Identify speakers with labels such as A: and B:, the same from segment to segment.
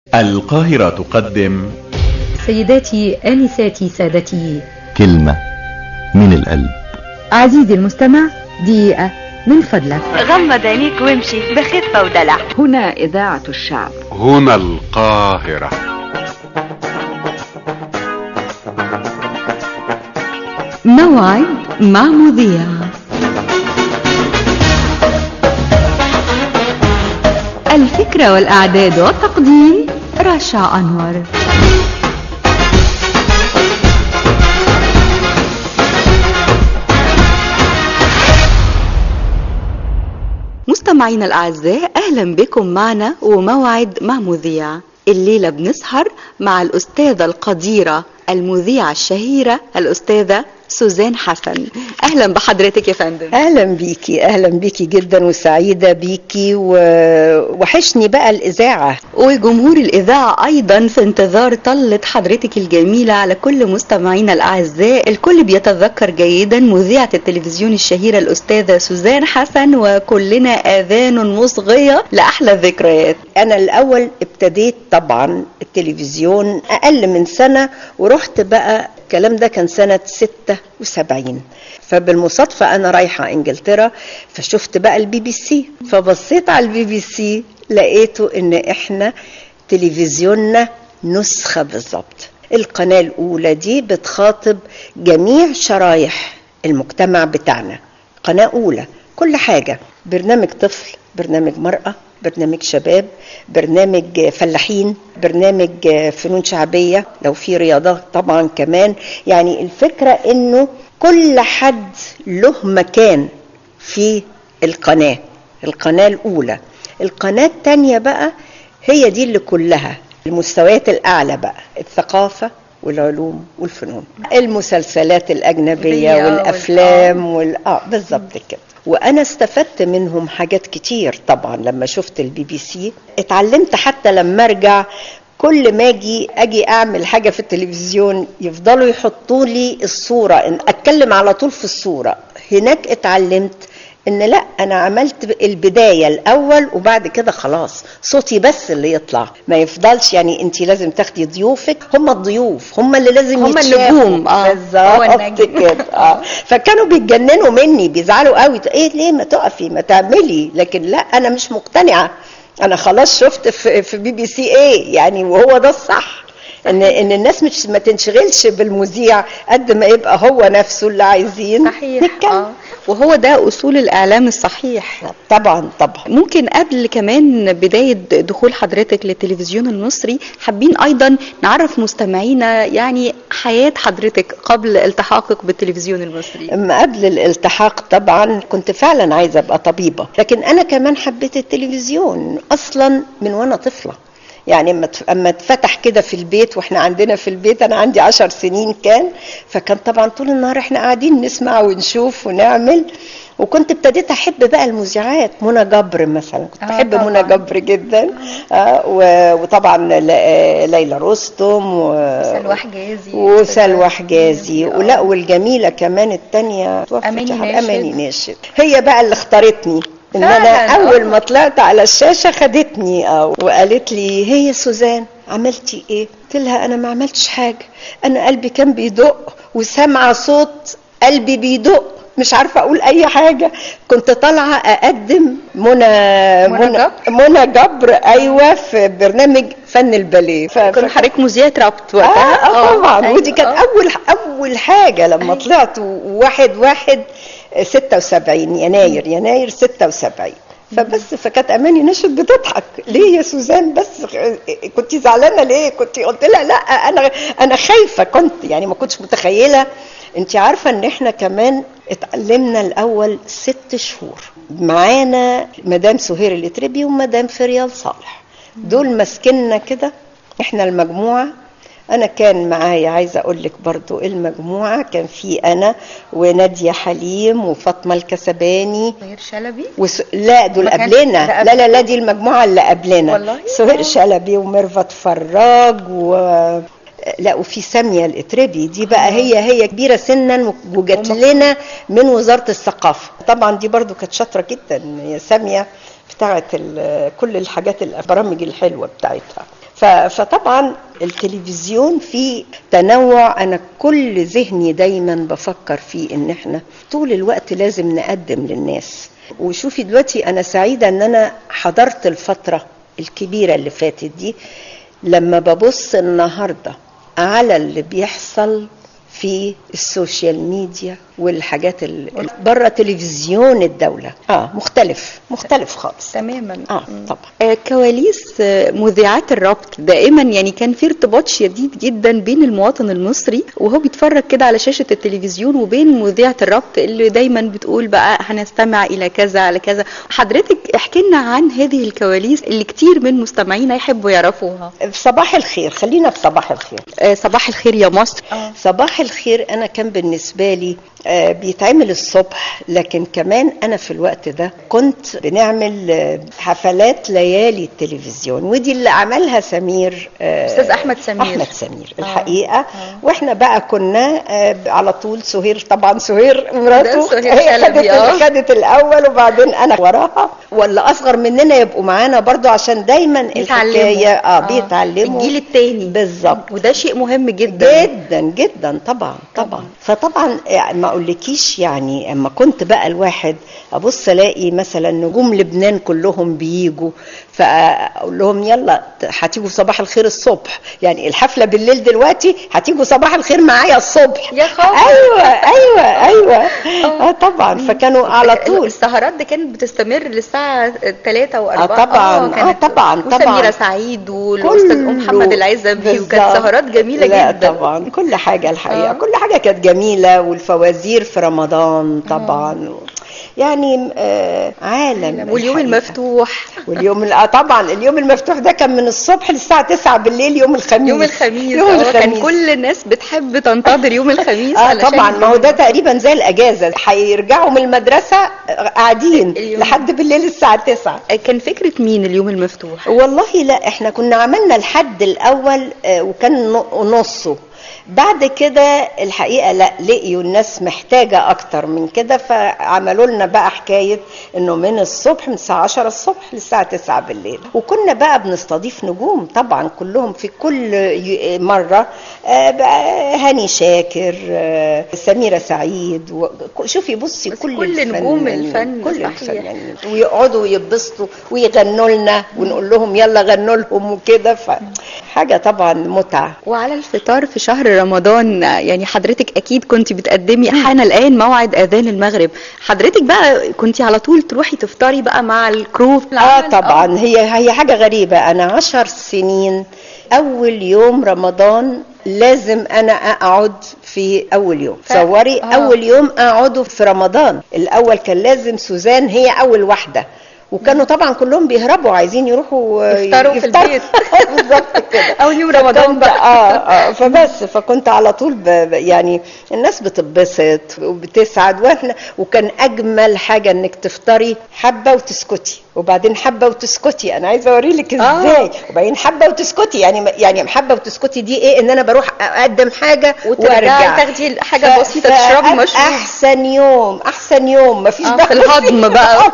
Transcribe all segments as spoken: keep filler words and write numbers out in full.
A: القاهرة تقدم
B: سيداتي آنساتي سادتي،
C: كلمة من القلب.
B: عزيزي المستمع، دقيقة من فضلك،
D: غمض عينيك وامشي بخفة ودلع.
B: هنا إذاعة الشعب،
E: هنا القاهرة.
B: موعد مع مذيع. الفكرة والإعداد والتقديم رشا أنور. مستمعينا الأعزاء، أهلا بكم معنا وموعد مع مذيع. الليلة بنسهر مع الأستاذة القديرة المذيعة الشهيرة الأستاذة سوزان حسن. أهلا بحضرتك يا فندم.
F: أهلا بيكي، أهلا بيكي جدا وسعيدة بيكي، ووحشني بقى الإذاعة
B: وجمهور الإذاعة أيضا في انتظار طلة حضرتك الجميلة. على كل مستمعينا الأعزاء، الكل بيتذكر جيدا مذيعة التلفزيون الشهيرة الأستاذة سوزان حسن، وكلنا آذان مصغية لأحلى الذكريات.
F: أنا الأول ابتديت طبعا التلفزيون أقل من سنة، ورحت بقى الكلام ده كان سنة ستة وسبعين، فبالمصادفة أنا رايحة إنجلترا، فشفت بقى البي بي سي، فبصيت على البي بي سي لقيته إن إحنا تلفزيوننا نسخة بالظبط. القناة الأولى دي بتخاطب جميع شرايح المجتمع بتاعنا، قناة أولى كل حاجة، برنامج طفل، برنامج مرأة، برنامج شباب، برنامج فلاحين، برنامج فنون شعبية، لو في رياضة طبعا كمان. يعني الفكرة انه كل حد له مكان في القناة. القناة الأولى. القناة التانية بقى هي دي اللي كلها المستويات الأعلى بقى، الثقافة والعلوم والفنون، المسلسلات الأجنبية والأفلام وال... آه بالظبط كده. وانا استفدت منهم حاجات كتير طبعا. لما شفت البي بي سي اتعلمت، حتى لما ارجع كل ما اجي اجي اعمل حاجه في التلفزيون يفضلوا يحطوا لي الصوره، ان اتكلم على طول في الصوره. هناك اتعلمت ان لا، انا عملت البدايه الاول وبعد كده خلاص صوتي بس اللي يطلع، ما يفضلش. يعني انت لازم تاخدي ضيوفك، هم الضيوف هم اللي لازم
B: هم
F: يتشافوا.
B: النجوم. اه
F: بالظبط كده. اه فكانوا بيتجننوا مني، بيزعلوا قوي، ايه ليه ما تقفي ما تعملي؟ لكن لا، انا مش مقتنعه. انا خلاص شفت في, في بي بي سي ايه يعني، وهو ده الصح. ان ان الناس مش ما تنشغلش بالمذيع قد ما يبقى هو نفسه اللي عايزين
B: صحيح.
F: نتكلم.
B: آه. وهو ده اصول الاعلام الصحيح.
F: طبعا طبعا.
B: ممكن قبل كمان بداية دخول حضرتك للتلفزيون المصري، حابين ايضا نعرف مستمعينا يعني حياة حضرتك قبل التحاقك بالتلفزيون المصري.
F: اما قبل الالتحاق طبعا كنت فعلا عايزة ابقى طبيبة، لكن انا كمان حبيت التلفزيون اصلا من وانا طفلة. يعني اما اتفتح كده في البيت، واحنا عندنا في البيت، انا عندي عشر سنين كان، فكان طبعا طول النهار احنا قاعدين نسمع ونشوف ونعمل. وكنت ابتديت احب بقى المذيعات، منى جبر مثلا، كنت بحب آه منى جبر جدا. آه وطبعا ليلى رستم
B: وسلوى حجازي
F: وسلوى حجازي ولا والجميله كمان الثانيه
B: اماني ناشد.
F: اماني ناشد هي بقى اللي اختارتني. ان انا اول ما طلعت على الشاشه خدتني اه وقالت لي هي سوزان عملتي ايه؟ قلت لها انا ما عملتش حاجه، انا قلبي كان بيدق وسامعه صوت قلبي بيدق، مش عارفه اقول اي حاجه. كنت طالعه اقدم منى منى منى جبر ايوه في برنامج فن الباليه.
B: كنت حضرتك مذيعه ربط وقتها.
F: اه طبعا. أيوة. ودي كانت اول اول حاجه لما أيوة. طلعت واحد واحد ستة وسبعين يناير يناير ستة وسبعين. فبس فكانت اماني ناشد بتضحك، ليه يا سوزان بس كنت زعلانه ليه؟ كنت قلت لها لا، انا انا خايفه، كنت يعني ما كنتش متخيله. انت عارفه ان احنا كمان اتعلمنا الاول ست شهور معانا مدام سهير الاتربي ومدام فريال صالح، دول ماسكيننا كده احنا المجموعه. انا كان معايا، عايزه اقول لك برضو المجموعه كان في انا وناديه حليم وفاطمه الكسباني
B: سهير شلبي
F: وس... لا دول قبلنا. لا لا لا دي المجموعه اللي قبلنا، سهير شلبي وميرفت فراج و لا وفي ساميه الاتربي دي بقى آه. هي هي كبيره سنا وجات لنا من وزاره الثقافه. طبعا دي برضو كانت شاطره جدا يا ساميه، بتاعت كل الحاجات البرامج الحلوه بتاعتها. فطبعا التلفزيون فيه تنوع. انا كل ذهني دايما بفكر فيه ان احنا طول الوقت لازم نقدم للناس. وشوفي دلوقتي انا سعيدة ان انا حضرت الفترة الكبيرة اللي فاتت دي، لما ببص النهاردة على اللي بيحصل في السوشيال ميديا والحاجات اللي بره تلفزيون الدولة اه مختلف مختلف خالص
B: تماما.
F: اه طبعا.
B: آه كواليس آه مذيعات الربط دائما يعني كان في ارتباط شديد جدا بين المواطن المصري وهو بيتفرج كده على شاشة التلفزيون وبين مذيعة الربط اللي دايما بتقول بقى هنستمع الى كذا على كذا. حضرتك احكي لنا عن هذه الكواليس اللي كتير من مستمعينا يحبوا يعرفوها.
F: صباح الخير، خلينا في صباح الخير.
B: آه صباح الخير يا مصر.
F: آه. صباح الخير انا كان بالنسبة لي آه بيتعمل الصبح، لكن كمان انا في الوقت ده كنت بنعمل آه حفلات ليالي التلفزيون، ودي اللي عملها سمير آه
B: استاذ احمد سمير
F: احمد سمير الحقيقه. آه. آه. واحنا بقى كنا آه على طول سهير، طبعا سهير مراته هي خدت آه. خدت الاول وبعدين انا وراها، ولا اصغر مننا يبقوا معانا برضو عشان دايما الحكايه اه, آه بيتعلموا
B: الجيل الثاني
F: بالظبط،
B: وده شيء مهم جدا
F: جدا جدا طبعا طبعا. فطبعا ما اقولكيش يعني اما كنت بقى الواحد ابص الاقي مثلا نجوم لبنان كلهم بييجوا، فاقول لهم يلا هتيجوا صباح الخير الصبح، يعني الحفله بالليل دلوقتي هتيجوا صباح الخير معايا الصبح.
B: يا خبر.
F: ايوه ايوه ايوه اه طبعا. فكانوا على طول
B: السهرات دي كانت بتستمر للساعه ثلاثة وأربعة.
F: اه طبعا اه طبعا طبعا.
B: وسميرة سعيد والاستاذ ام محمد العزبي، وكانت سهرات جميله
F: لا
B: جدا.
F: طبعا كل حاجه الحقيقه آه. كل حاجه كانت جميله، والفوازير في رمضان طبعا آه. يعني آه عالم.
B: واليوم الحقيقة. المفتوح
F: واليوم اه طبعا اليوم المفتوح ده كان من الصبح للساعه تسعة بالليل يوم الخميس.
B: يوم الخميس,
F: يوم الخميس.
B: كان كل الناس بتحب تنتظر يوم الخميس.
F: اه طبعا، ما هو ده تقريبا زي الاجازه، هيرجعوا من المدرسه قاعدين لحد بالليل الساعه تسعة.
B: كان فكره مين اليوم المفتوح؟
F: والله لا احنا كنا عملنا الحد الاول آه وكان نصه، بعد كده الحقيقة لا لقيوا الناس محتاجة اكتر من كده، فعملوا لنا بقى حكاية انه من الصبح من الساعة عشرة الصبح للساعة تسعة بالليل. وكنا بقى بنستضيف نجوم طبعا كلهم في كل مرة، هاني شاكر، سميرة سعيد، شوفي بصي كل,
B: كل نجوم الفن
F: كل الفنانين، ويقعدوا يبسطوا ويغنوا لنا ونقول لهم يلا غنوا لهم وكده، فحاجة طبعا متعة.
B: وعلى الفطار في شهر رمضان يعني حضرتك اكيد كنت بتقدمي حان الان موعد اذان المغرب، حضرتك بقى كنت على طول تروحي تفطري بقى مع الكرو؟
F: اه طبعا. أوه. هي هي حاجه غريبه، انا عشر سنين اول يوم رمضان لازم انا اقعد في اول يوم. تصوري آه. اول يوم اقعده في رمضان الاول كان لازم سوزان هي اول واحده، وكانوا طبعا كلهم بيهربوا عايزين يروحوا
B: يفطروا في البيت
F: بالظبط كده
B: اول يوم رمضان بقى.
F: اه اه فبس فكنت على طول يعني الناس بتتبسط وبتسعد، واحنا وكان اجمل حاجه انك تفطري حبه وتسكتي وبعدين حبه وتسكتي. انا عايزه اوري لك ازاي آه. وبعدين حبه وتسكتي، يعني يعني حبه وتسكتي دي ايه؟ ان انا بروح اقدم حاجه وارجع
B: تاخدي حاجه ف... بسيطه تشربي مشروب.
F: احسن يوم احسن يوم مفيش
B: آه في الهضم بقى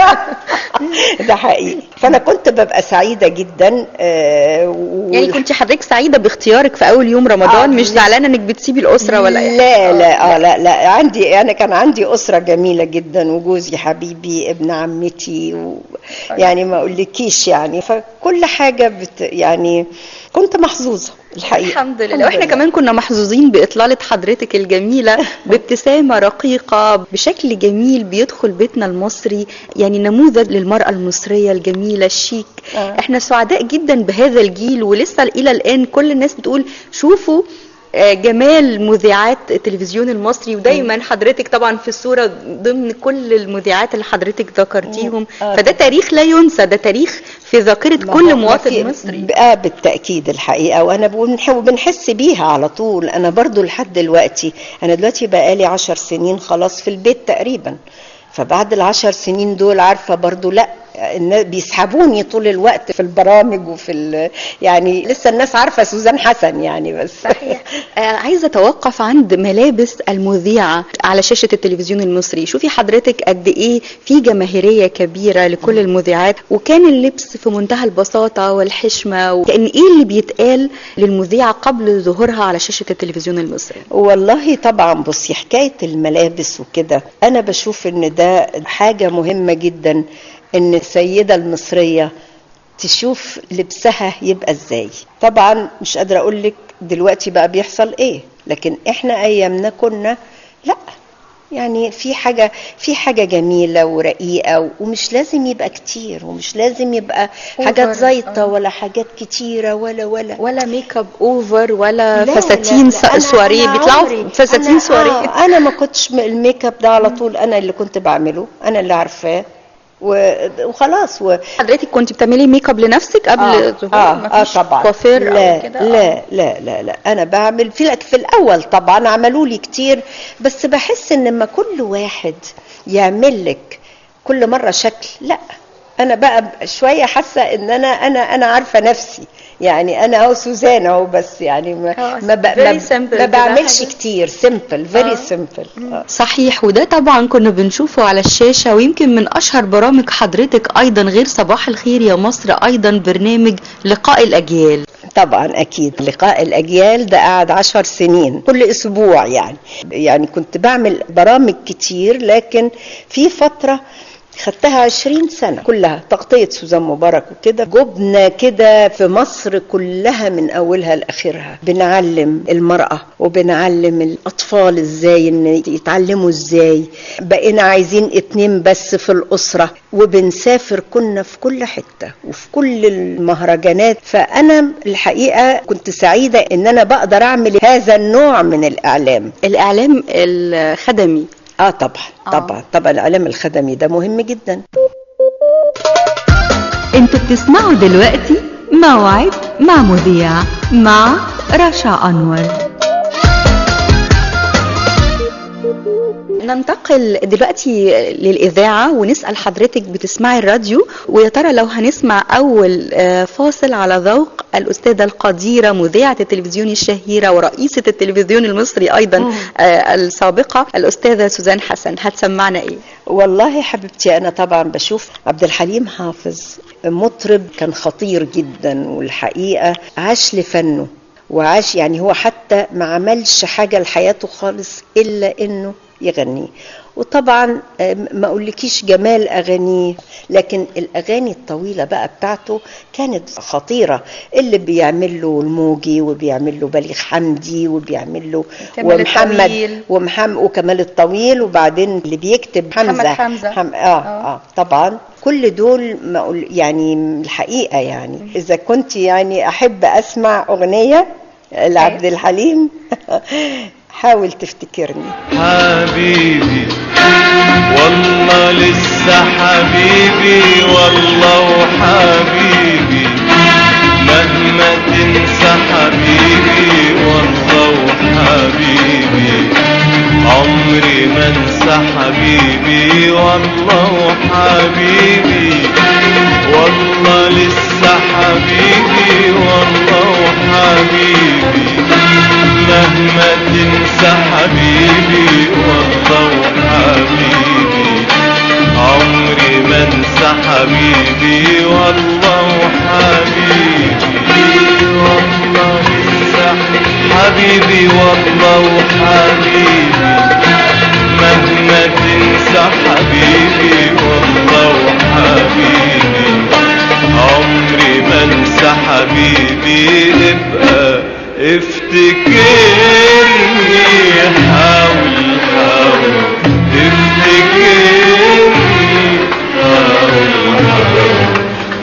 F: ده حقيقي. فانا كنت ببقى سعيده جدا آه
B: و... يعني كنت حضرتك سعيده باختيارك في اول يوم رمضان؟ آه مش زعلانه انك بتسيبي الاسره ولا ايه؟
F: لا آه لا اه لا لا عندي انا كان عندي اسره جميله جدا، وجوزي حبيبي ابن عمتي و... يعني ما اقولكيش يعني، فكل حاجه بت... يعني كنت محظوظه الحقيقه
B: الحمد لله. واحنا كمان كنا محظوظين باطلاله حضرتك الجميله بابتسامه رقيقه بشكل جميل بيدخل بيتنا المصري، يعني نموذج للمراه المصريه الجميله الشيك. آه. احنا سعداء جدا بهذا الجيل، ولسه الى الان كل الناس بتقول شوفوا جمال مذيعات التلفزيون المصري، ودايما حضرتك طبعا في الصورة ضمن كل المذيعات اللي حضرتك ذكرتيهم. آه. فده تاريخ لا ينسى، ده تاريخ في ذاكرة كل مواطن مصري.
F: اه بالتأكيد الحقيقة، وانا بنحس بيها على طول. انا برضو لحد دلوقتي، انا دلوقتي بقالي عشر سنين خلاص في البيت تقريبا، فبعد العشر سنين دول عارفة برضو لا بيسحبوني طول الوقت في البرامج وفي يعني لسه الناس عارفة سوزان حسن يعني. بس
B: صحيح. عايزة أتوقف عند ملابس المذيعة على شاشة التلفزيون المصري. شوفي حضرتك قد إيه في جماهيرية كبيرة لكل المذيعات، وكان اللبس في منتهى البساطة والحشمة، وكأن إيه اللي بيتقال للمذيعة قبل ظهورها على شاشة التلفزيون المصري؟
F: والله طبعا بصي، حكاية الملابس وكده أنا بشوف إن ده حاجة مهمة جدا، إن السيدة المصرية تشوف لبسها يبقى ازاي. طبعا مش قادرة اقولك دلوقتي بقى بيحصل ايه، لكن احنا ايامنا كنا لا، يعني في حاجة في حاجة جميلة ورقيقة، ومش لازم يبقى كتير، ومش لازم يبقى حاجات زيطة ولا حاجات كتيرة ولا ولا
B: ولا ميك اب اوفر ولا
F: لا
B: فساتين سواريه. بيطلعوا فساتين سواريه.
F: آه انا ما كنتش الميك اب ده على طول انا اللي كنت بعمله، انا اللي عارفاه وخلاص.
B: حضرتك كنت بتعملي ميك اب لنفسك قبل ظهور؟
F: اه, آه طبعا.
B: كوافير
F: لا
B: او كده؟
F: لا لا لا لا انا بعمل في في الاول طبعا عملوا لي كتير، بس بحس ان لما كل واحد يعمل لك كل مره شكل، لا انا بقى شويه حاسه ان انا انا انا عارفه نفسي، يعني انا اهو سوزان اهو، بس يعني ما ما, ما, ما بعملش كتير، سيمبل فيري سيمبل.
B: صحيح. وده طبعا كنا بنشوفه على الشاشه، ويمكن من اشهر برامج حضرتك ايضا غير صباح الخير يا مصر ايضا برنامج لقاء الاجيال.
F: طبعا اكيد لقاء الاجيال ده قعد عشر سنين كل اسبوع، يعني يعني كنت بعمل برامج كتير، لكن في فتره خدتها عشرين سنة كلها تغطية سوزان مبارك وكده. جبنا كده في مصر كلها من أولها لآخرها، بنعلم المرأة وبنعلم الأطفال إزاي إن يتعلموا إزاي. بقينا عايزين اتنين بس في الأسرة، وبنسافر كنا في كل حتة وفي كل المهرجانات. فأنا الحقيقة كنت سعيدة إن أنا بقدر أعمل هذا النوع من الإعلام.
B: الإعلام الخدمي
F: اه طبعا طبعا طبعا الاعلام الخدمي ده مهم جدا.
G: انتوا بتسمعوا دلوقتي موعد مع مذيع مع رشا أنور.
B: ننتقل دلوقتي للإذاعة ونسأل حضرتك بتسمعي الراديو، ويا ترى لو هنسمع أول فاصل على ذوق الأستاذة القديرة مذيعة التلفزيون الشهيرة ورئيسة التلفزيون المصري أيضا مم. السابقة الأستاذة سوزان حسن، هتسمعنا إيه؟
F: والله حبيبتي أنا طبعا بشوف عبد الحليم حافظ مطرب كان خطير جدا، والحقيقة عاش لفنه وعاش، يعني هو حتى ما عملش حاجة لحياته خالص إلا إنه يغني. وطبعا ما اقولكيش جمال اغانيه، لكن الاغاني الطويله بقى بتاعته كانت خطيره، اللي بيعمل له الموجي وبيعمل له بليغ حمدي وبيعمل له ومحمد ومحمد وكمال الطويل، وبعدين اللي بيكتب حمزه
B: حمزه
F: حم... آه, اه طبعا كل دول ما أقول يعني الحقيقه، يعني اذا كنت يعني احب اسمع اغنيه لعبد الحليم حاول تفتكرني.
H: حبيبي والله لسه حبيبي، والله وحبيبي مهما تنسى حبيبي، والله وحبيبي عمري ما انسى حبيبي، والله وحبيبي والله لسه حبيبي، والله وحبيبي مهما تنسى حبيبي، والله وحبيبي عمري ما انسى حبيبي، والله وحبيبي والله لسه حبيبي، والله وحبيبي مهما تنسى حبيبي، والله وحبيبي عمري ما انسى حبيبي. ابقى افتكرني، حاول حاول تفتكرني، حاول حاول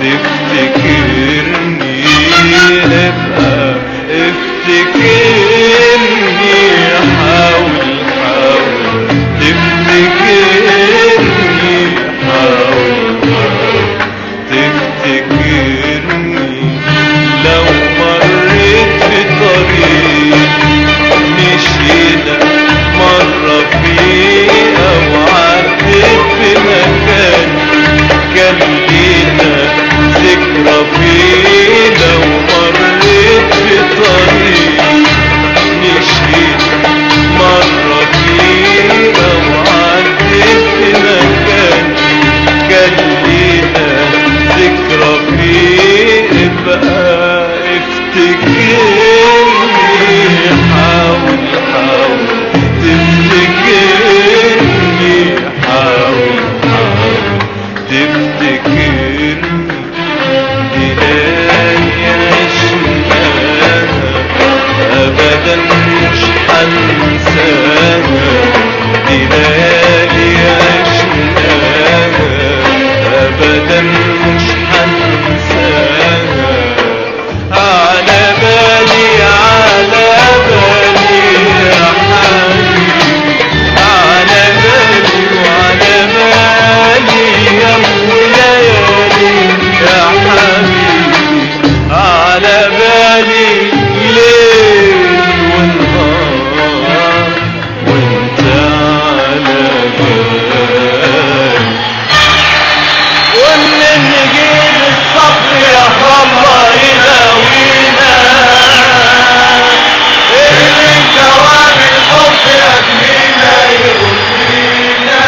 H: تفتكرني، ابقى افتكرني، حاول حاول تفتكرني، حاول حاول تفتكرني. لو مريت في طريق حاول حاول تفتكرني، حاول حاول تفتكرني. دي ليالي عشناها أبدا مش هنساها، دي ليالي عشناها أبدا مش هنساها. على بالي على بالي يا حبيبي، على بالي وعلى بالي يا ليالي يا حبيبي، على بالي ليل ونهار وانت على بالي. ومن نجيب الصبر يا الله يداوينا، اللي كوان الحب يكفينا يغنينا.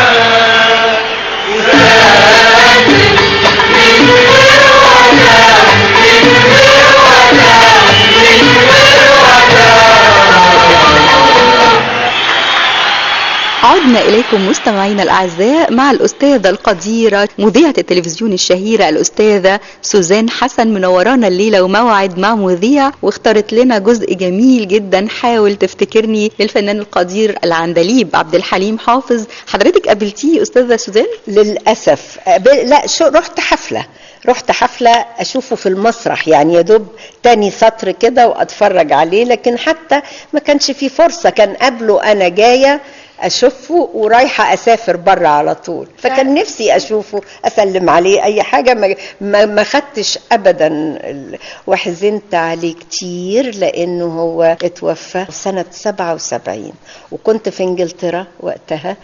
B: عدنا إليكم مستمعينا الأعزاء مع الأستاذة القديرة مذيعة التلفزيون الشهيرة الأستاذة سوزان حسن، منورانا الليلة وموعد مع مذيع، واختارت لنا جزء جميل جدا حاول تفتكرني للفنان القدير العندليب عبد الحليم حافظ. حضرتك قابلتيه أستاذة سوزان؟
F: للأسف قابل... لا شو رحت حفلة رحت حفلة أشوفه في المسرح، يعني يدوب تاني سطر كده وأتفرج عليه، لكن حتى ما كانش في فرصة. كان قبله أنا جاية اشوفه ورايحه اسافر بره على طول، فكان نفسي اشوفه اسلم عليه اي حاجه. ما ما, ما خدتش ابدا، وحزنت عليه كتير لانه هو اتوفى سنه سبعة وسبعين وكنت في انجلترا وقتها،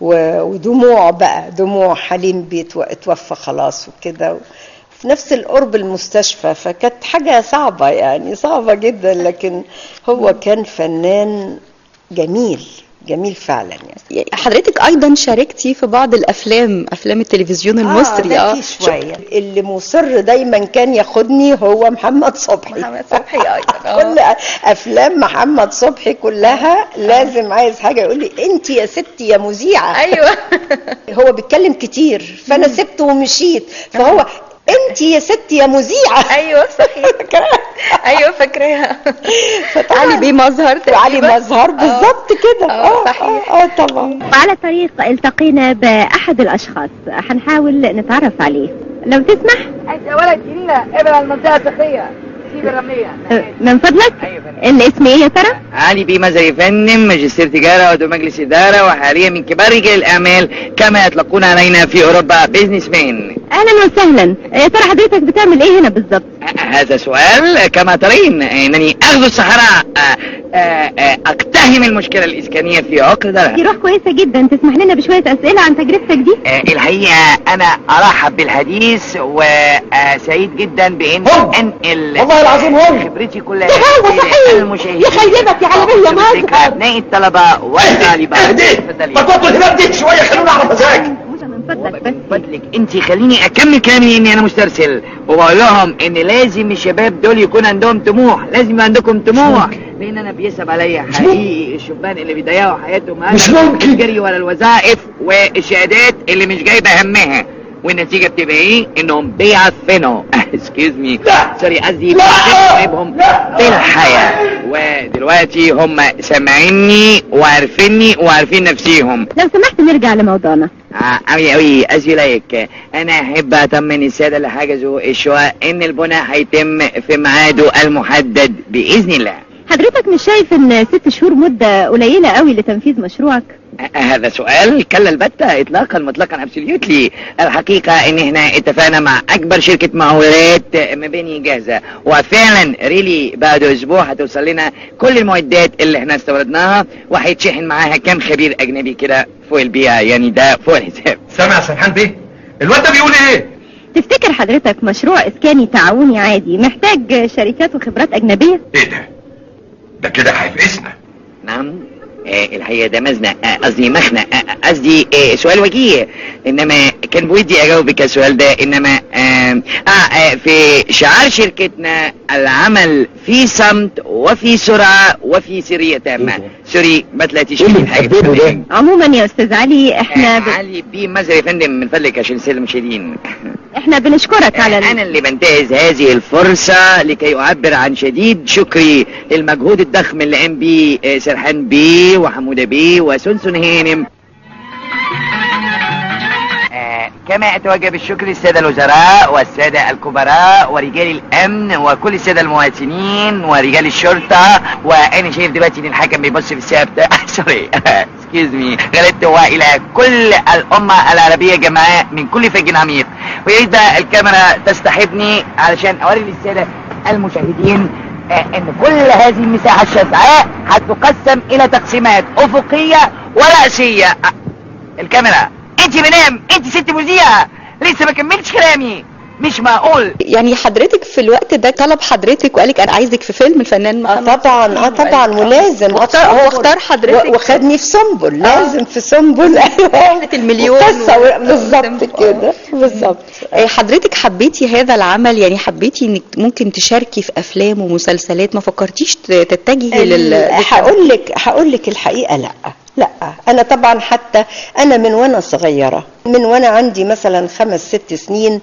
F: ودموع بقى دموع حليم بيتوفى خلاص وكده في نفس القرب المستشفى، فكانت حاجه صعبه يعني صعبه جدا. لكن هو كان فنان جميل جميل فعلا يعني.
B: حضرتك ايضا شاركتي في بعض الافلام افلام التلفزيون المصري.
F: اه, آه شويه. اللي مصر دايما كان ياخدني هو محمد صبحي.
B: محمد صبحي ايضا
F: كل افلام محمد صبحي كلها لازم عايز حاجه يقول لي انت يا ستي يا مذيعه.
B: ايوه
F: هو بيتكلم كتير فانا سبته ومشيت، فهو انت يا ستي يا مذيعه.
B: ايوه صحيح ايوه فاكراها. علي بيه مظهر
F: علي مظهر بالظبط كده.
B: اه صحيح.
F: اه طبعا.
I: وعلى الطريق التقينا باحد الاشخاص هنحاول نتعرف عليه، لو تسمح.
J: انت يا ولد جنينه ابعد عن المنطقه الصحيه سيب الرمليه
I: من فضلك.
J: ايوه فندم.
I: الاسم ايه يا ترى؟
K: علي بيه مظهر يا فندم، ماجستير تجاره وعضو مجلس اداره، وحاليا من كبار رجال الاعمال كما يطلقون علينا في اوروبا بيزنس مان.
I: اهلا وسهلا. يا ترى حضرتك بتعمل ايه هنا بالظبط؟
K: هذا سؤال. كما ترين انني اغزو الصحراء، اقتحم المشكله الاسكانيه في عقر درها.
I: دي روح كويسه جدا. تسمح لنا بشويه اسئله عن تجربتك دي؟
K: الحقيقه انا ارحب بالحديث وسعيد جدا بان انقل
J: والله العظيم هم
K: خبرتي كلها
J: المشاهدين. يخيبك يا علوية مصر
K: ابناء الطلبه والطالبات.
J: ما تقعدوا الهباب دي شويه خلونا على مزاج.
I: من فضلك بس
K: فضلك انت خليني اكمل كلامي اني انا مسترسل، وبقول لهم ان لازم الشباب دول يكون عندهم طموح، لازم يبقى عندكم طموح، لان انا بيصعب عليا حقيقي الشبان اللي بيضيعوا حياتهم
J: مش ممكن
K: الجري ورا الوظائف والشهادات اللي مش جايبه همها، والنتيجه بتبقى ايه؟ انهم بيعفنوا اسكيوز مي سوري قصدي بيعفنوا في الحياه. ودلوقتي هم سامعيني وعارفيني وعارفين نفسيهم.
I: لو سمحت نرجع لموضوعنا.
K: اوي اوي ازي لايك. انا احب اطمن الساده اللي حجزوا الشقق ان البناء هيتم في ميعاده المحدد باذن الله.
I: حضرتك مش شايف ان ست شهور مده قليله قوي لتنفيذ مشروعك؟
K: هذا سؤال كلا البتة اطلاقا مطلقا ابسوليوتلي. الحقيقة ان احنا اتفقنا مع اكبر شركة مقاولات مباني جاهزة، وفعلا ريلي بعد اسبوع هتوصل لنا كل المعدات اللي احنا استوردناها، وهيتشحن معاها كام خبير اجنبي كده فوق البيئة، يعني ده فوق الحساب.
J: سامع يا سرحان بيه الواد ده بيقول ايه؟
I: تفتكر حضرتك مشروع اسكاني تعاوني عادي محتاج شركات وخبرات اجنبية؟
J: ايه ده؟ ده كده هيفقسنا.
K: نعم آه الحقيقة ده مزنق، قصدي آه مخنق، قصدي آه آه سؤال وجيه، انما كان بودي اجاوبك السؤال ده. انما آه, آه, آه في شعار شركتنا العمل في صمت وفي سرعة وفي سرية تامة. سوري ما طلعتيش في حاجة.
I: عموما يا استاذ علي احنا
K: آه ب... علي بي مزري يا فندم من فضلك عشان السادة المشاهدين.
I: احنا بنشكرك على
K: آه انا اللي بنتهز هذه الفرصة لكي اعبر عن شديد شكري للمجهود الضخم اللي قام بيه آه سرحان بيه وحمودة بيه وسنسن هانم. آه كما اتوجه بالشكر للسادة الوزراء والسادة الكبراء ورجال الامن وكل السادة المواطنين ورجال الشرطة. وانا شايف دلوقتي ان الحكم بيبص في السياب بتاع سوري اسكيوز مي غلطت. والى كل الامة العربية جماعة من كل فج عميق، ويريد بقى الكاميرا تستحبني علشان اوري للسادة المشاهدين ان كل هذه المساحة الشاسعة هتقسم الى تقسيمات افقية ورأسية. الكاميرا انت بنام، انت ست مذيعة لسه ما كملتش كلامي، مش معقول.
B: يعني حضرتك في الوقت ده طلب حضرتك وقالك انا عايزك في فيلم الفنان محمد؟
F: اه طبعا اه طبعا ولازم.
B: هو اختار حضرتك
F: وخدني في سنبل. لازم في سنبل.
B: ايوه المليون
F: قصه بالظبط كده بالظبط.
B: حضرتك حبيتي هذا العمل، يعني حبيتي انك ممكن تشاركي في افلام ومسلسلات، ما فكرتيش تتجهي لل
F: هقول لك هقول لك الحقيقه لا لا انا طبعا حتى انا من وانا صغيره، من وانا عندي مثلا خمس ست سنين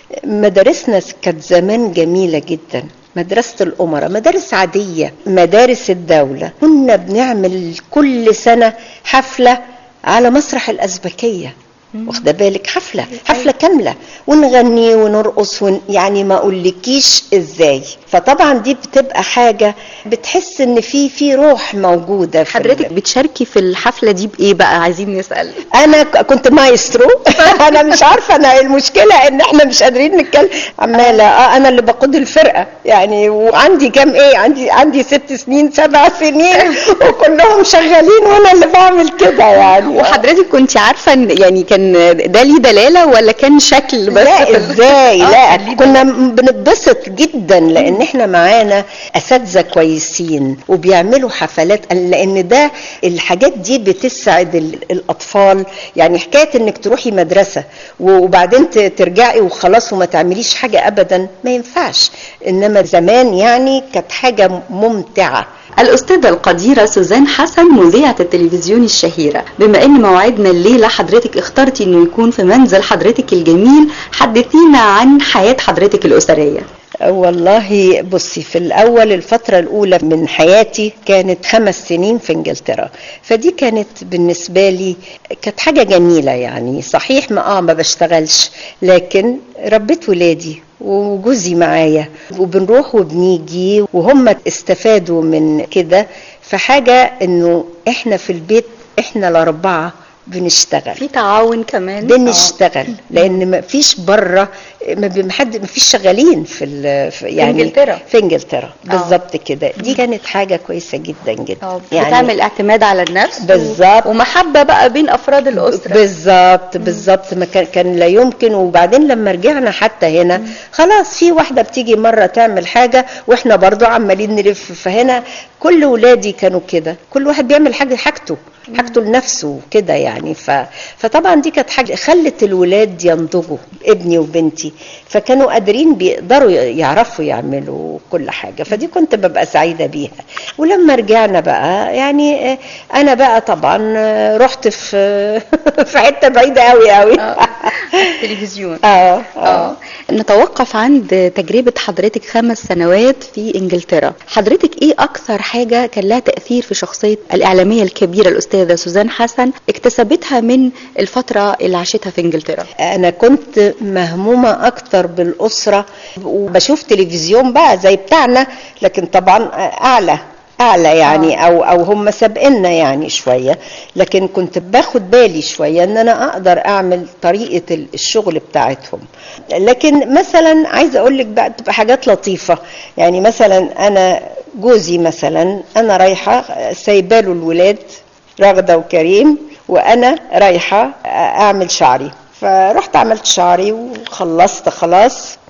F: مدارسنا كانت زمان جميله جدا. مدرسة الأمراء مدارس عادية، مدارس الدولة، كنا بنعمل كل سنة حفلة على مسرح الأزبكية، واخده بالك؟ حفله حفله كامله ونغني ونرقص ون... يعني ما اقولكيش ازاي. فطبعا دي بتبقى حاجه بتحس ان في في روح موجوده.
B: حضرتك بتشاركي في الحفله دي بايه بقى؟ عايزين نسال.
F: انا كنت مايسترو. انا مش عارفه، انا المشكله ان احنا مش قادرين نتكلم عماله. اه انا اللي بقود الفرقه يعني، وعندي كام ايه عندي عندي ست سنين سبع سنين وكلهم شغالين وانا اللي بعمل كده يعني.
B: وحضرتك كنت عارفه يعني كان ده ليه دلاله ولا كان شكل بس؟
F: لا ازاي لا كنا بنتبسط جدا لان احنا معانا اساتذه كويسين وبيعملوا حفلات، لان ده الحاجات دي بتسعد الاطفال. يعني حكايه انك تروحي مدرسه وبعدين ترجعي وخلاص وما تعمليش حاجه ابدا ما ينفعش. انما زمان يعني كانت حاجه ممتعه.
B: الأستاذة القديرة سوزان حسن مذيعة التلفزيون الشهيرة، بما أن موعدنا الليلة حضرتك اخترتي أنه يكون في منزل حضرتك الجميل، حدثينا عن حياة حضرتك الأسرية.
F: والله بصي، في الأول الفترة الأولى من حياتي كانت خمس سنين في إنجلترا، فدي كانت بالنسبة لي كانت حاجة جميلة يعني. صحيح ما آه ما بشتغلش، لكن ربيت ولادي وجوزي معايا وبنروح وبنيجي وهم استفادوا من كده. فحاجة انه احنا في البيت احنا الاربعة بنشتغل،
B: في تعاون كمان
F: بنشتغل آه. لان ما فيش بره ما حد ما فيش شغالين في يعني
B: في انجلترا
F: في انجلترا بالظبط كده. دي كانت حاجه كويسه جدا جدا
B: أوه. يعني بتعمل اعتماد على النفس
F: بالظبط و...
B: ومحبه بقى بين افراد الاسره
F: بالظبط بالظبط. ما كان كان لا يمكن. وبعدين لما رجعنا حتى هنا مم. خلاص في واحده بتيجي مره تعمل حاجه واحنا برضو عمالين نلف. فهنا كل ولادي كانوا كده، كل واحد بيعمل حاجه حاجته حاجته لنفسه كده يعني. ف... فطبعا دي كانت حاجه خلت الولاد ينضجوا، ابني وبنتي، فكانوا قادرين بيقدروا يعرفوا يعملوا كل حاجه. فدي كنت ببقى سعيده بيها. ولما رجعنا بقى يعني انا بقى طبعا رحت في في حته بعيده قوي قوي
B: التلفزيون.
F: اه
B: اه نتوقف عند تجربه حضرتك خمس سنوات في انجلترا. حضرتك ايه اكثر حاجه كان لها تاثير في شخصيه الاعلاميه الكبيره الاستاذه سوزان حسن اكتسبتها من الفتره اللي عاشتها في انجلترا؟
F: انا كنت مهمومه اكتر بالاسره وبشوف تلفزيون بقى زي بتاعنا، لكن طبعا اعلى اعلى يعني او او هم سابقنا يعني شويه، لكن كنت باخد بالي شويه ان انا اقدر اعمل طريقه الشغل بتاعتهم. لكن مثلا عايزه اقول لك بقى تبقى حاجات لطيفه. يعني مثلا انا جوزي مثلا انا رايحه سايباله الولاد رغده وكريم وانا رايحه اعمل شعري، فرحت عملت شعري وخلصت خلاص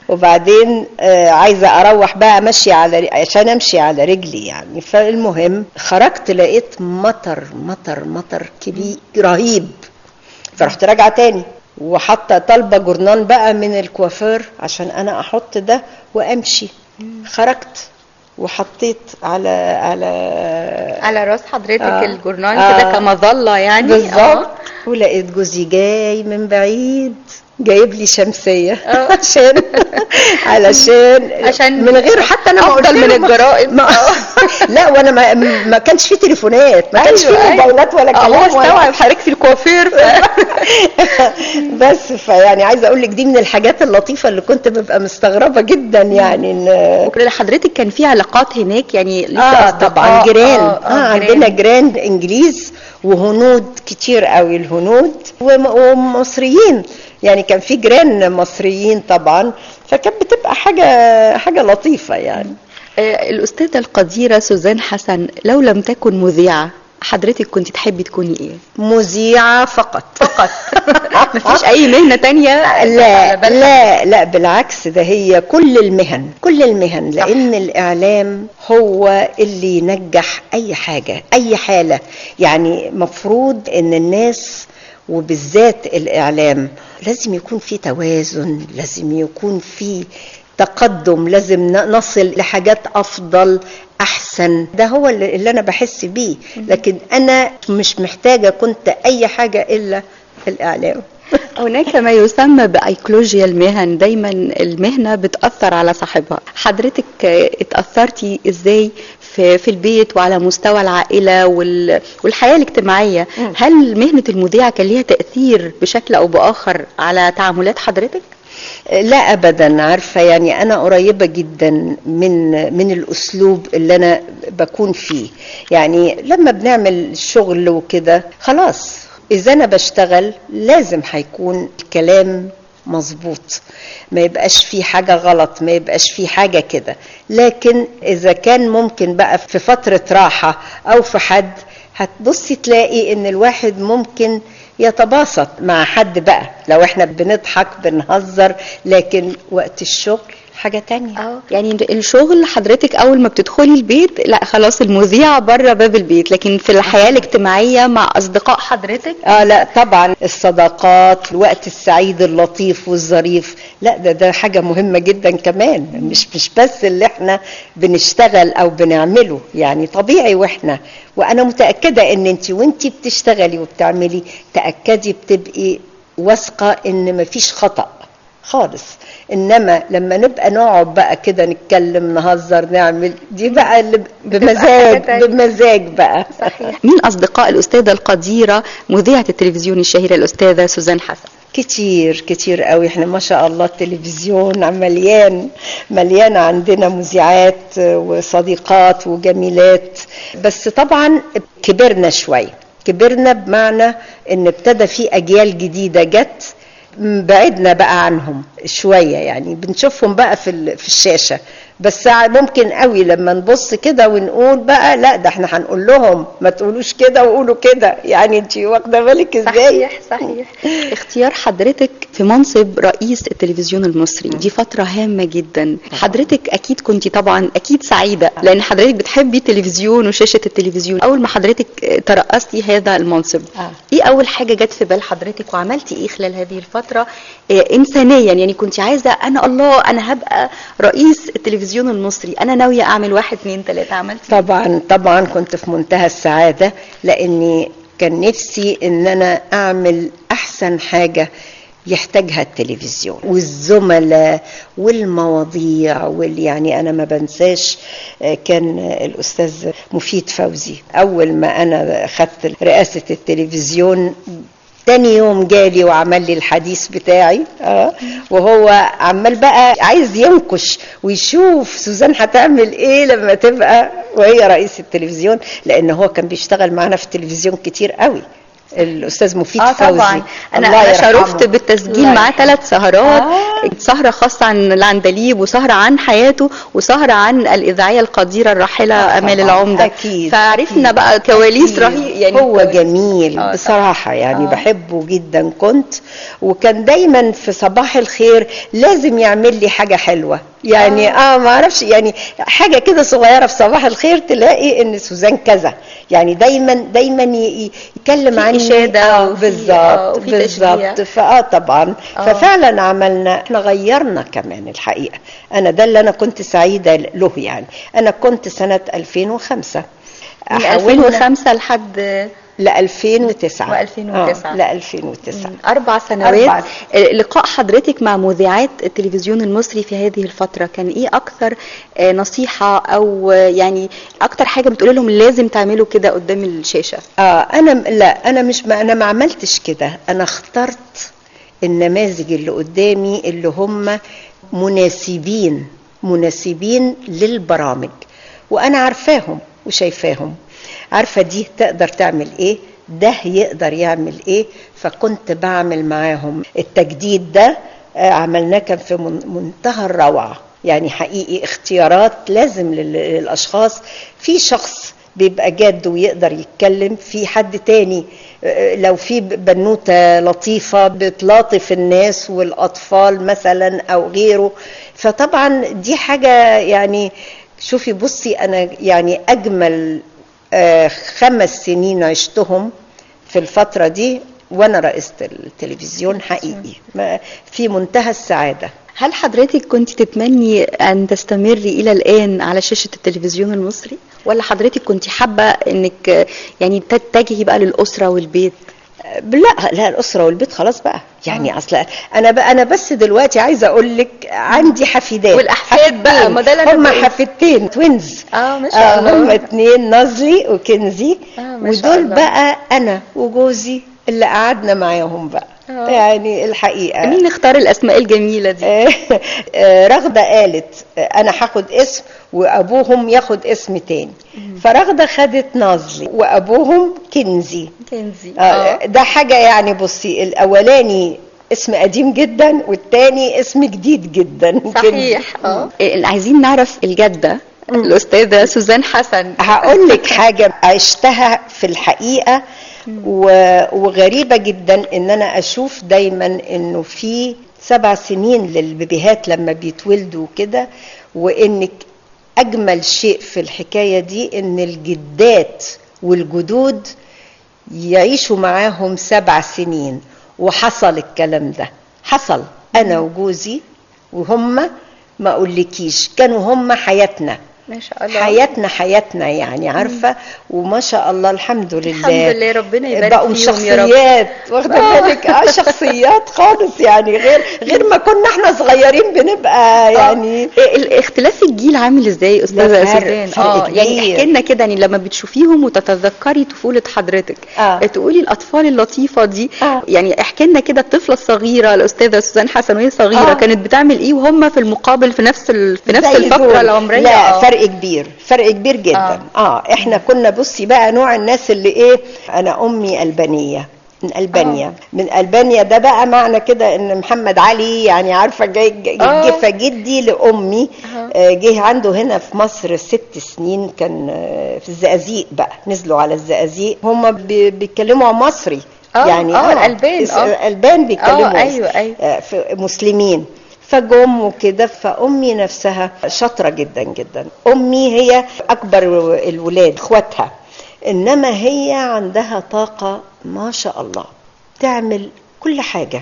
F: وبعدين آه عايزه اروح بقى ماشيه على عشان امشي على رجلي يعني. فالمهم خرجت لقيت مطر مطر مطر كبير رهيب، فرحت راجعه تاني وحاطه طالبه جورنان بقى من الكوافير عشان انا احط ده وامشي. خرجت وحطيت على على
B: على راس حضرتك
F: آه
B: الجورنال
F: آه
B: كده كمظله يعني.
F: بالظبط.
B: آه.
F: ولقيت جوزي جاي من بعيد جايب لي شمسيه عشان علشان
B: عشان
F: من غير حتى انا ما قلت
B: افضل من الجرائد.
F: ما لا وانا ما, ما كانش في تليفونات، ما كانش في موبايلات ولا كلام.
B: هو استوعب حضرتك في الكوافير.
F: بس فيعني عايزه اقول لك دي من الحاجات اللطيفه اللي كنت ببقى مستغربه جدا يعني. ان
B: وكده حضرتك كان في علاقات هناك يعني؟
F: اه طبعا جيران.
B: اه,
F: آه, آه عندنا جيران انجليز وهنود كتير قوي، الهنود ومصريين يعني، كان في جيران مصريين طبعا، فكانت بتبقى حاجه حاجه لطيفه يعني.
B: آه الاستاذه القديره سوزان حسن، لو لم تكن مذيعه حضرتك كنت تحبي تكوني ايه؟
F: مذيعه فقط.
B: فقط. مفيش اي مهنه تانية؟
F: لا لا لا بالعكس، ده هي كل المهن كل المهن، لان الاعلام هو اللي ينجح اي حاجه اي حاله يعني. مفروض ان الناس وبالذات الاعلام لازم يكون في توازن، لازم يكون في تقدم، لازم نصل لحاجات افضل احسن. ده هو اللي انا بحس بيه، لكن انا مش محتاجه كنت اي حاجه الا الاعلام.
B: هناك ما يسمى بايكولوجيا المهن، دايما المهنه بتاثر على صاحبها. حضرتك اتاثرتي ازاي في في البيت وعلى مستوى العائله والحياه الاجتماعيه؟ هل مهنه المذيعه كان ليها تاثير بشكل او باخر على تعاملات حضرتك؟
F: لا ابدا، عارفه يعني انا قريبه جدا من من الاسلوب اللي انا بكون فيه. يعني لما بنعمل شغل وكده خلاص، اذا انا بشتغل لازم هيكون الكلام مظبوط، ما يبقاش فيه حاجه غلط، ما يبقاش فيه حاجه كده. لكن اذا كان ممكن بقى في فتره راحه او في حد، هتبصي تلاقي ان الواحد ممكن يتباسط مع حد بقى، لو احنا بنضحك بنهزر، لكن وقت الشغل حاجة تانية.
B: اه يعني الشغل حضرتك اول ما بتدخلي البيت لا خلاص المذيعة بره باب البيت، لكن في الحياة الاجتماعية مع اصدقاء حضرتك
F: اه لا طبعا الصداقات، الوقت السعيد اللطيف والظريف، لا ده ده حاجة مهمة جدا كمان. مش مش بس اللي احنا بنشتغل او بنعمله يعني طبيعي، واحنا وانا متأكدة ان انت وانت بتشتغلي وبتعملي تأكدي بتبقي واثقة ان مفيش خطأ خالص. انما لما نبقى نقعد بقى كده نتكلم نهزر نعمل، دي بقى اللي بمزاج بمزاج بقى.
B: صحيح. مين اصدقاء الاستاذه القديره مذيعه التلفزيون الشهيره الاستاذه سوزان حسن؟
F: كتير كتير قوي، احنا ما شاء الله التلفزيون مليان مليان عندنا مذيعات وصديقات وجميلات. بس طبعا كبرنا شويه، كبرنا بمعنى ان ابتدى في اجيال جديده جت، بعدنا بقى عنهم شوية يعني، بنشوفهم بقى في في الشاشة بس. ممكن قوي لما نبص كده ونقول بقى لا ده احنا هنقول لهم ما تقولوش كده وقولوا كده، يعني انت واخده بالك ازاي؟
B: صحيح صحيح. اختيار حضرتك في منصب رئيس التلفزيون المصري دي فترة هامة جدا. حضرتك اكيد كنتي طبعا اكيد سعيدة لان حضرتك بتحبي التلفزيون وشاشة التلفزيون. اول ما حضرتك ترأستي هذا المنصب آه. ايه اول حاجة جت في بال حضرتك وعملتي ايه خلال هذه الفترة إيه انسانيا؟ يعني كنتي عايزة انا الله انا هبقى رئيس التلفزيون المصري، انا ناوية اعمل واحد اتنين تلاتة، عملتي؟
F: طبعا طبعا كنت في منتهى السعادة، لاني كان نفسي ان انا اعمل احسن حاجة يحتاجها التلفزيون والزملاء والمواضيع وال يعني انا ما بنساش كان الاستاذ مفيد فوزي اول ما انا خدت رئاسة التلفزيون تاني يوم جالي وعمل لي الحديث بتاعي اه وهو عمال بقى عايز ينكش ويشوف سوزان هتعمل ايه لما تبقى وهي رئيس التلفزيون، لان هو كان بيشتغل معنا في التلفزيون كتير قوي الاستاذ مفيد
B: اه
F: فوزي.
B: طبعا انا
F: الله
B: انا
F: يرحمه.
B: شرفت بالتسجيل معاه ثلاث سهرات، آه. سهره خاصه عن العندليب، وسهره عن حياته، وسهره عن الاذاعيه القديره الراحله آه امال العمده.
F: اكيد
B: فعرفنا بقى كواليس رهيبه يعني.
F: هو جميل آه بصراحه يعني آه. بحبه جدا كنت، وكان دايما في صباح الخير لازم يعمل لي حاجه حلوه يعني اه, آه ما اعرفش يعني حاجه كده صغيره في صباح الخير تلاقي ان سوزان كذا، يعني دايما دايما يتكلم عني
B: اشاده
F: آه بالظبط بالظبط. فاه طبعا آه. ففعلا عملنا احنا غيرنا كمان الحقيقه. انا ده اللي انا كنت سعيده له يعني. انا كنت سنه ألفين وخمسة
B: من ألفين وخمسة لحد
F: ل ألفين وتسعة
B: وألفين وتسعة
F: آه ل ألفين وتسعة
B: أربع سنوات. أربع. لقاء حضرتك مع مذيعات التلفزيون المصري في هذه الفترة كان إيه أكثر نصيحة أو يعني أكثر حاجة بتقول لهم لازم تعملوا كده قدام الشاشة؟
F: آه أنا لا أنا مش ما أنا ما عملتش كده. أنا اخترت النماذج اللي قدامي اللي هم مناسبين مناسبين للبرامج، وأنا عارفاهم وشايفاهم، عارفة دي تقدر تعمل ايه، ده يقدر يعمل ايه. فكنت بعمل معاهم التجديد ده. عملناه كان في منتهى الروعة يعني حقيقي. اختيارات لازم للأشخاص، في شخص بيبقى جاد ويقدر يتكلم، في حد تاني لو في بنوتة لطيفة بتلاطف الناس والأطفال مثلا أو غيره. فطبعا دي حاجة يعني شوفي بصي أنا يعني أجمل آه خمس سنين عشتهم في الفترة دي وأنا رئيسة التلفزيون حقيقي في منتهى السعادة.
B: هل حضرتك كنت تتمني أن تستمري إلى الآن على شاشة التلفزيون المصري، ولا حضرتك كنت حابة أنك يعني تتجهي بقى للأسرة والبيت؟
F: لا لا الأسرة والبيت خلاص بقى يعني آه. أصلا أنا بقى أنا بس دلوقتي عايزة أقول لك عندي حفيدات
B: والأحفاد بقى ما ده
F: هم حفيدتين توينز
B: اه ما شاء الله.
F: هم اتنين نازلي وكنزي آه ودول بقى أنا وجوزي اللي قعدنا معاهم بقى آه. يعني الحقيقة
B: مين اختار الأسماء الجميلة دي؟
F: رغدة قالت أنا هاخد اسم وأبوهم ياخد اسم تاني، فرغدة خدت نازلي وأبوهم كنزي
B: كنزي
F: آه. ده حاجة يعني بصي الأولاني اسم قديم جدا والتاني اسم جديد جدا.
B: صحيح اه. عايزين نعرف الجدة الأستاذة سوزان حسن.
F: هقول لك حاجة عشتها في الحقيقة وغريبة جدا ان انا اشوف دايما انه في سبع سنين للبيبيهات لما بيتولدوا كده، وانك اجمل شيء في الحكاية دي ان الجدات والجدود يعيشوا معاهم سبع سنين. وحصل الكلام ده حصل. انا وجوزي وهم ما اقولكيش كانوا هم حياتنا
B: ما شاء الله،
F: حياتنا حياتنا يعني عارفة. وما شاء الله الحمد لله
B: الحمد لله ربنا يبارك
F: بقوا
B: فيهم
F: شخصيات واخده بالك اه شخصيات خالص يعني غير غير ما كنا احنا صغيرين بنبقى يعني.
B: الاختلاف الجيل عامل ازاي استاذه سوزان؟ اه يعني احكي لنا كده يعني لما بتشوفيهم وتتذكري طفوله حضرتك آه. تقولي الاطفال اللطيفه دي آه. يعني احكي لنا كده الطفله الصغيره الاستاذه سوزان حسن وهي صغيره آه. كانت بتعمل ايه وهم في المقابل في نفس ال... في نفس الفتره العمريه؟
F: لا آه. فرق كبير فرق كبير جدا اه, آه. احنا كنا بصي بقى نوع الناس اللي ايه. انا امي البانيه من ألبانيا آه. من ألبانيا ده بقى معنى كده ان محمد علي يعني عارفه جاي جه فجدي لامي آه. جه عنده هنا في مصر ست سنين كان في الزقازيق بقى نزلوا على الزقازيق هم بيتكلموا مصري
B: آه.
F: يعني
B: اه الالبان
F: اه الالبان بيتكلموا
B: آه. ايوه ايوه
F: آه مسلمين فجم وكده. فأمي نفسها شاطرة جدا جدا. أمي هي أكبر الولاد اخواتها، إنما هي عندها طاقة ما شاء الله تعمل كل حاجة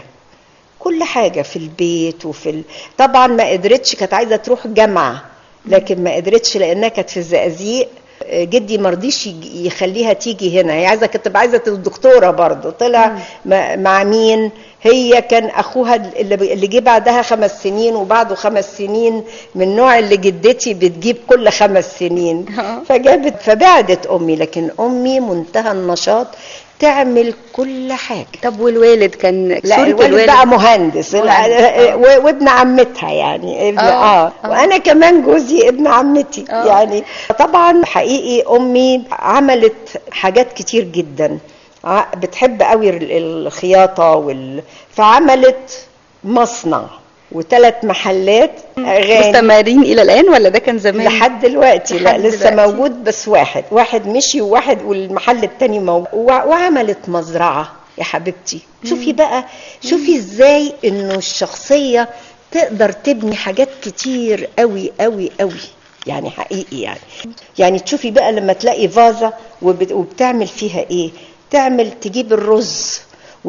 F: كل حاجة في البيت وفي ال... طبعا ما قدرتش كانت عايزة تروح جامعة لكن ما قدرتش لأنها كانت في الزقازيق. جدي مرضيش يخليها تيجي هنا، هي عايزه كنت عايزه الدكتوره برضه طلع مع مين. هي كان اخوها اللي جه بعدها خمس سنين وبعده خمس سنين من نوع اللي جدتي بتجيب كل خمس سنين فجابت فبعدت امي. لكن امي منتهى النشاط تعمل كل حاجة.
B: طب والوالد كان
F: لا الوالد, الوالد بقى مهندس آه. وابن عمتها يعني ابن آه. آه. وانا كمان جوزي ابن عمتي آه. يعني طبعا حقيقي امي عملت حاجات كتير جدا بتحب قوي الخياطة وال... فعملت مصنع وثلاث محلات اغاني.
B: مستمرين الى الان ولا ده كان زمان؟
F: لحد دلوقتي. لا لسه
B: دلوقتي.
F: موجود بس واحد واحد مشي وواحد والمحل التاني موجود. وعملت مزرعة يا حبيبتي. شوفي بقى شوفي ازاي انه الشخصية تقدر تبني حاجات كتير قوي قوي قوي يعني حقيقي. يعني يعني تشوفي بقى لما تلاقي فازة وبتعمل فيها ايه، تعمل تجيب الرز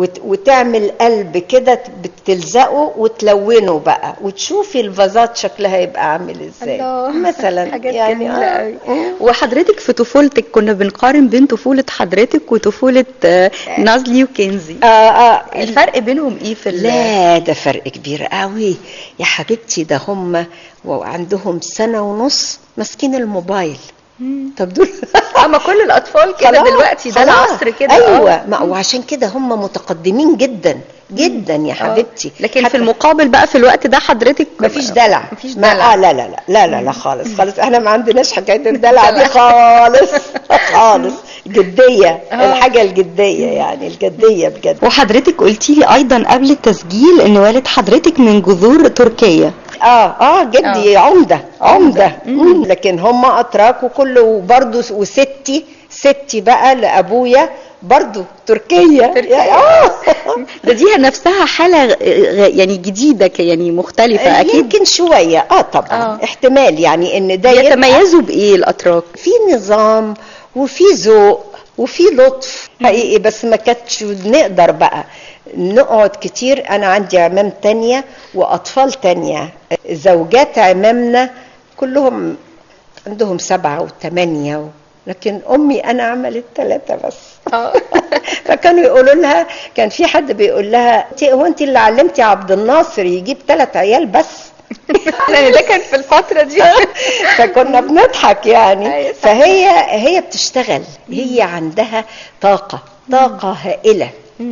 F: وتعمل قلب كده بتلزقه وتلونه بقى وتشوفي الفازات شكلها يبقى عامل ازاي مثلا.
B: حاجات
F: يعني
B: جميلة قوي. وحضرتك في طفولتك كنا بنقارن بين طفولة حضرتك وطفولة نازلي وكنزي.
F: آه آه
B: الفرق بينهم ايه في
F: لا ده فرق كبير قوي يا حبيبتي. ده هم وعندهم سنة ونص ماسكين الموبايل. طب دول
B: اما كل الاطفال كده دلوقتي ده العصر كده.
F: ايوه ما وعشان كده هم متقدمين جدا جدا يا حبيبتي.
B: لكن في المقابل بقى في الوقت ده حضرتك
F: مفيش دلع.
B: مفيش دلع.
F: آه لا لا لا لا لا, لا خالص خالص. احنا ما عندناش حكايه الدلع دي خالص خالص. جديه الحاجه الجديه يعني الجديه بجد.
B: وحضرتك قلتي لي ايضا قبل التسجيل ان والد حضرتك من جذور تركيا.
F: اه اه جدي آه. عمده عمده. مم. لكن هم اتراك وكله وبرده وستي ستي بقى لابويا برضو تركيا.
B: اه ده دي نفسها حالة يعني جديدة يعني مختلفة اكيد.
F: يمكن شوية اه طبعا آه. احتمال يعني ان ده
B: يتميزوا بايه الاتراك؟
F: في نظام وفي ذوق وفي لطف حقيقي. بس ما كانتش نقدر بقى نقعد كتير. انا عندي عمام تانية واطفال تانية. زوجات عمامنا كلهم عندهم سبعة وثمانية و... لكن امي انا عملت ثلاثة بس. اه فكانوا يقولوا لها، كان في حد بيقول لها هو انت اللي علمتي عبد الناصر يجيب ثلاث عيال بس؟
B: لان ده كان في الفترة دي.
F: فكنا بنضحك يعني. فهي هي بتشتغل، هي عندها طاقة طاقة هائلة.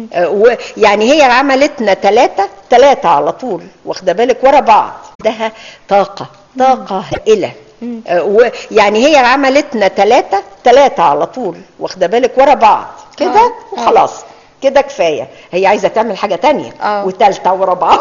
F: ويعني هي عملتنا ثلاثة ثلاثة على طول واخده بالك ورا بعض. عندها طاقة طاقة هائلة. ويعني هي عملتنا ثلاثة ثلاثة على طول واخده بالك ورا بعض كده وخلاص كده كفاية. هي عايزة تعمل حاجة تانية وثالثة ورا بعض.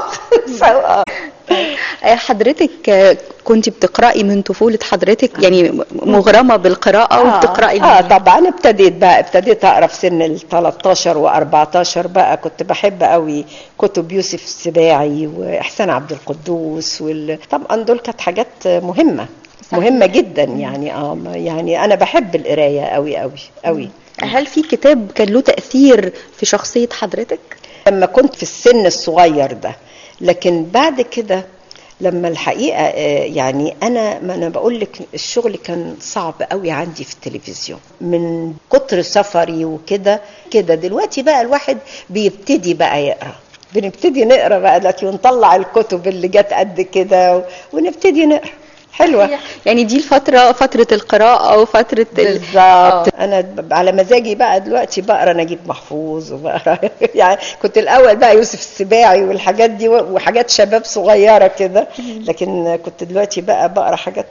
B: حضرتك كنت بتقرأي من طفولة حضرتك يعني مغرمة بالقراءة وبتقرأي؟
F: اه طبعا ابتديت بقى ابتديت اقرا في سن ال ثلاثة عشر و14 بقى. كنت بحب قوي كتب يوسف السباعي واحسان عبد القدوس وال... طبعا دول كانت حاجات مهمة مهمة جدا يعني. اه يعني انا بحب القراية قوي قوي قوي.
B: هل في كتاب كان له تأثير في شخصية حضرتك؟
F: لما كنت في السن الصغير ده، لكن بعد كده لما الحقيقة يعني أنا ما أنا بقول لك الشغل كان صعب قوي عندي في التلفزيون من كتر سفري وكده كده. دلوقتي بقى الواحد بيبتدي بقى يقرأ، بنبتدي نقرأ بقى دلوقتي ونطلع الكتب اللي جت قد كده ونبتدي نقرأ. حلوة
B: يعني دي الفترة فترة القراءة وفترة
F: بالظبط. ال... أنا على مزاجي بقى دلوقتي بقرأ نجيب محفوظ وبقرأ يعني كنت الأول بقى يوسف السباعي والحاجات دي وحاجات شباب صغيرة كده، لكن كنت دلوقتي بقى بقرأ حاجات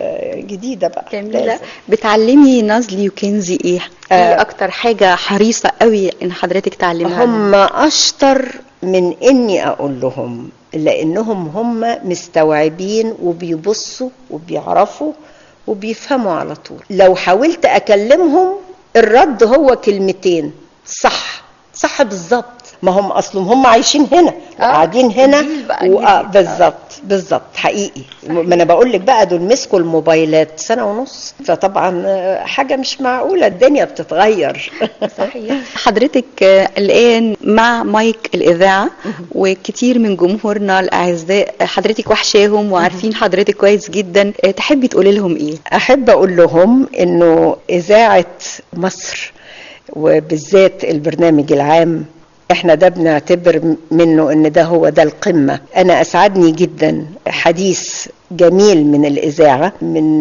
F: جديدة بقى
B: جميلة. بتعلمي نازلي وكنزي إيه؟ آه إيه أكتر حاجة حريصة قوي إن حضرتك تعلمها؟
F: هم أشطر من إني أقول لهم، لأنهم هم مستوعبين وبيبصوا وبيعرفوا وبيفهموا على طول. لو حاولت أكلمهم الرد هو كلمتين صح صح بالظبط. ما هم أصلهم هم عايشين هنا وقاعدين هنا بالظبط بالظبط حقيقي. ما أنا بقول لك بقى دول مسكوا الموبايلات سنة ونص، فطبعا حاجة مش معقولة. الدنيا بتتغير.
B: صحيح. حضرتك الآن مع مايك الإذاعة وكتير من جمهورنا الأعزاء حضرتك وحشاهم وعارفين حضرتك كويس جدا، تحبي تقولي لهم إيه؟
F: أحب أقول لهم إنه إذاعة مصر وبالذات البرنامج العام احنا ده بنعتبر منه ان ده هو ده القمة. انا اسعدني جدا حديث جميل من الاذاعة من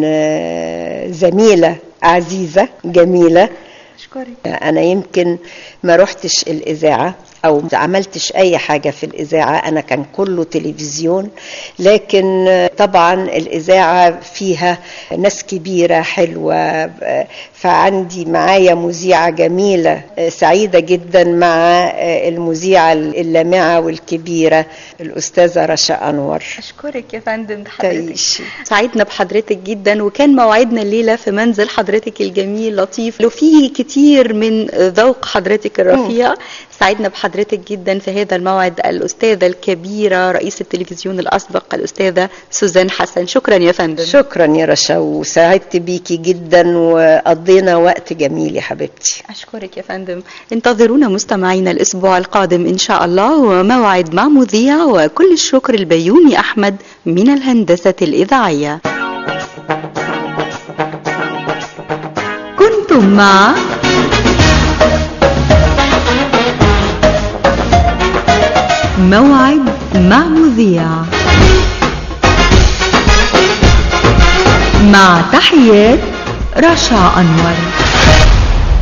F: زميلة عزيزة جميلة.
B: شكرا.
F: انا يمكن ما روحتش الاذاعة أو ما عملتش أي حاجة في الإذاعة، أنا كان كله تلفزيون. لكن طبعا الإذاعة فيها ناس كبيرة حلوة، فعندي معايا مذيعة جميلة سعيدة جدا مع المذيعة اللامعة والكبيرة الأستاذة رشا أنور.
B: أشكرك يا فندم حضرتك، سعيدنا بحضرتك جدا، وكان موعدنا الليلة في منزل حضرتك الجميل لطيف لو فيه كتير من ذوق حضرتك الرفيع. سعيدنا بحضرتك جدا في هذا الموعد الأستاذة الكبيرة رئيس التلفزيون الأسبق الأستاذة سوزان حسن. شكرا يا فندم.
F: شكرا يا رشا، وسعدت بيكي جدا وقضينا وقت جميل يا حبيبتي.
B: أشكرك يا فندم. انتظرونا مستمعينا الأسبوع القادم إن شاء الله، وموعد مع مذيع. وكل الشكر البيومي أحمد من الهندسة الإذاعية.
G: كنتم مع موعد مع مذيع، مع تحيات رشا أنور.